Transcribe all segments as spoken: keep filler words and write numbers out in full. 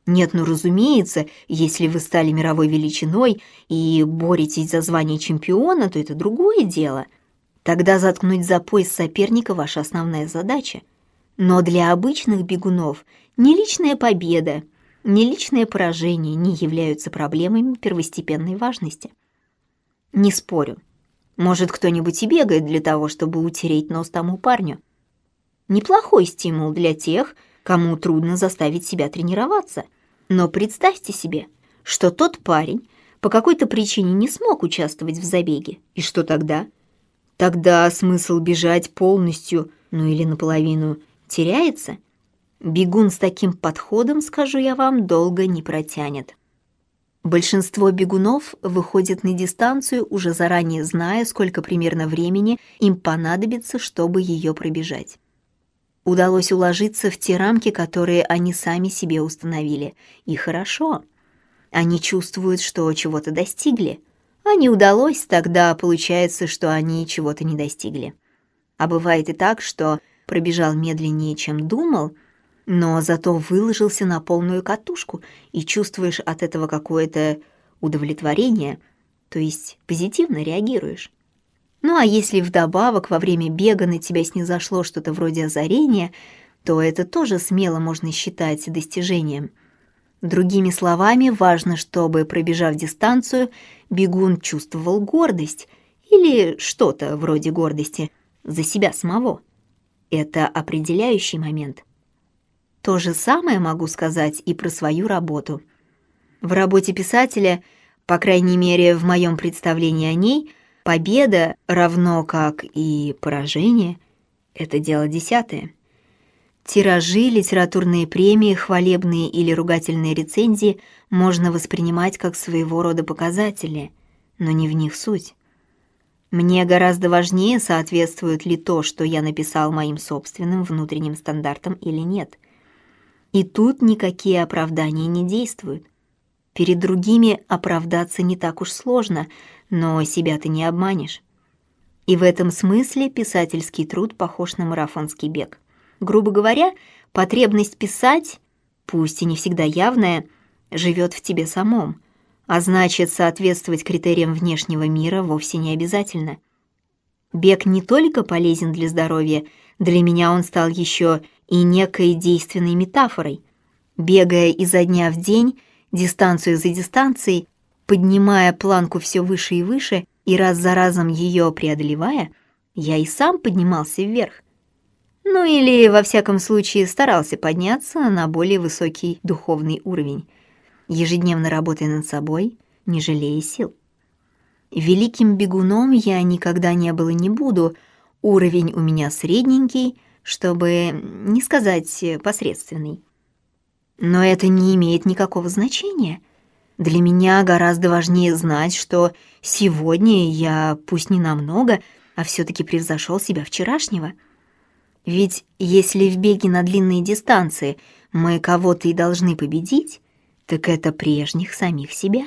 Нет, ну разумеется, если вы стали мировой величиной и боретесь за звание чемпиона, то это другое дело. Тогда заткнуть за пояс соперника – ваша основная задача. Но для обычных бегунов ни личная победа, ни личное поражение не являются проблемами первостепенной важности. Не спорю. Может, кто-нибудь и бегает для того, чтобы утереть нос тому парню. Неплохой стимул для тех, кому трудно заставить себя тренироваться. Но представьте себе, что тот парень по какой-то причине не смог участвовать в забеге. И что тогда? Тогда смысл бежать полностью, ну или наполовину, теряется. Бегун с таким подходом, скажу я вам, долго не протянет. Большинство бегунов выходят на дистанцию, уже заранее зная, сколько примерно времени им понадобится, чтобы ее пробежать. Удалось уложиться в те рамки, которые они сами себе установили. И хорошо. Они чувствуют, что чего-то достигли. А не удалось, тогда получается, что они чего-то не достигли. А бывает и так, что пробежал медленнее, чем думал, но зато выложился на полную катушку и чувствуешь от этого какое-то удовлетворение, то есть позитивно реагируешь. Ну а если вдобавок во время бега на тебя снизошло что-то вроде озарения, то это тоже смело можно считать достижением. Другими словами, важно, чтобы, пробежав дистанцию, бегун чувствовал гордость или что-то вроде гордости за себя самого. Это определяющий момент. То же самое могу сказать и про свою работу. В работе писателя, по крайней мере, в моем представлении о ней, победа, равно как и поражение, это дело десятое. Тиражи, литературные премии, хвалебные или ругательные рецензии можно воспринимать как своего рода показатели, но не в них суть. Мне гораздо важнее, соответствует ли то, что я написал, моим собственным внутренним стандартам или нет. И тут никакие оправдания не действуют. Перед другими оправдаться не так уж сложно, но себя ты не обманешь. И в этом смысле писательский труд похож на марафонский бег. Грубо говоря, потребность писать, пусть и не всегда явная, живет в тебе самом, а значит, соответствовать критериям внешнего мира вовсе не обязательно. Бег не только полезен для здоровья, для меня он стал еще и некой действенной метафорой. Бегая изо дня в день, дистанцию за дистанцией, поднимая планку все выше и выше и раз за разом ее преодолевая, я и сам поднимался вверх. Ну или, во всяком случае, старался подняться на более высокий духовный уровень, ежедневно работая над собой, не жалея сил. Великим бегуном я никогда не был и не буду, уровень у меня средненький, чтобы не сказать посредственный. Но это не имеет никакого значения. Для меня гораздо важнее знать, что сегодня я, пусть не намного, а все-таки превзошел себя вчерашнего. Ведь если в беге на длинные дистанции мы кого-то и должны победить, так это прежних самих себя.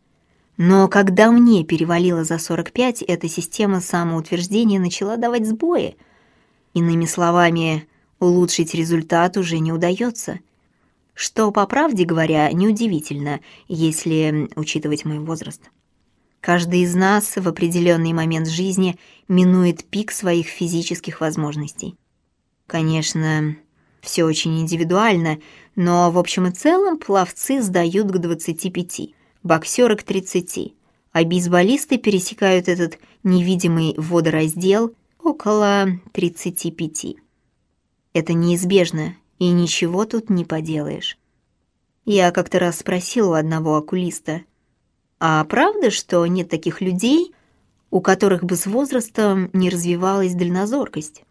Но когда мне перевалило за сорок пять, эта система самоутверждения начала давать сбои. Иными словами, улучшить результат уже не удается. Что, по правде говоря, неудивительно, если учитывать мой возраст. Каждый из нас в определенный момент жизни минует пик своих физических возможностей. Конечно, все очень индивидуально, но в общем и целом пловцы сдают к двадцати пяти, боксеры к тридцати, а бейсболисты пересекают этот невидимый водораздел около тридцати пяти. Это неизбежно, и ничего тут не поделаешь. Я как-то раз спросил у одного окулиста, а правда, что нет таких людей, у которых бы с возрастом не развивалась дальнозоркость?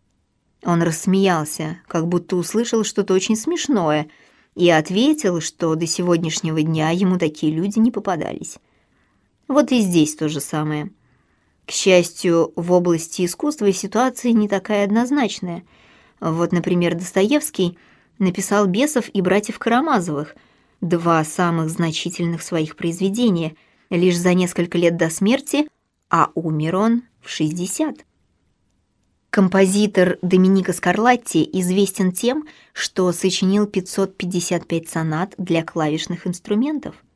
Он рассмеялся, как будто услышал что-то очень смешное, и ответил, что до сегодняшнего дня ему такие люди не попадались. Вот и здесь то же самое. К счастью, в области искусства ситуация не такая однозначная. Вот, например, Достоевский написал «Бесов» и «Братьев Карамазовых», два самых значительных своих произведения, лишь за несколько лет до смерти, а умер он в шестьдесят. Композитор Доменико Скарлатти известен тем, что сочинил пятьсот пятьдесят пять сонат для клавишных инструментов.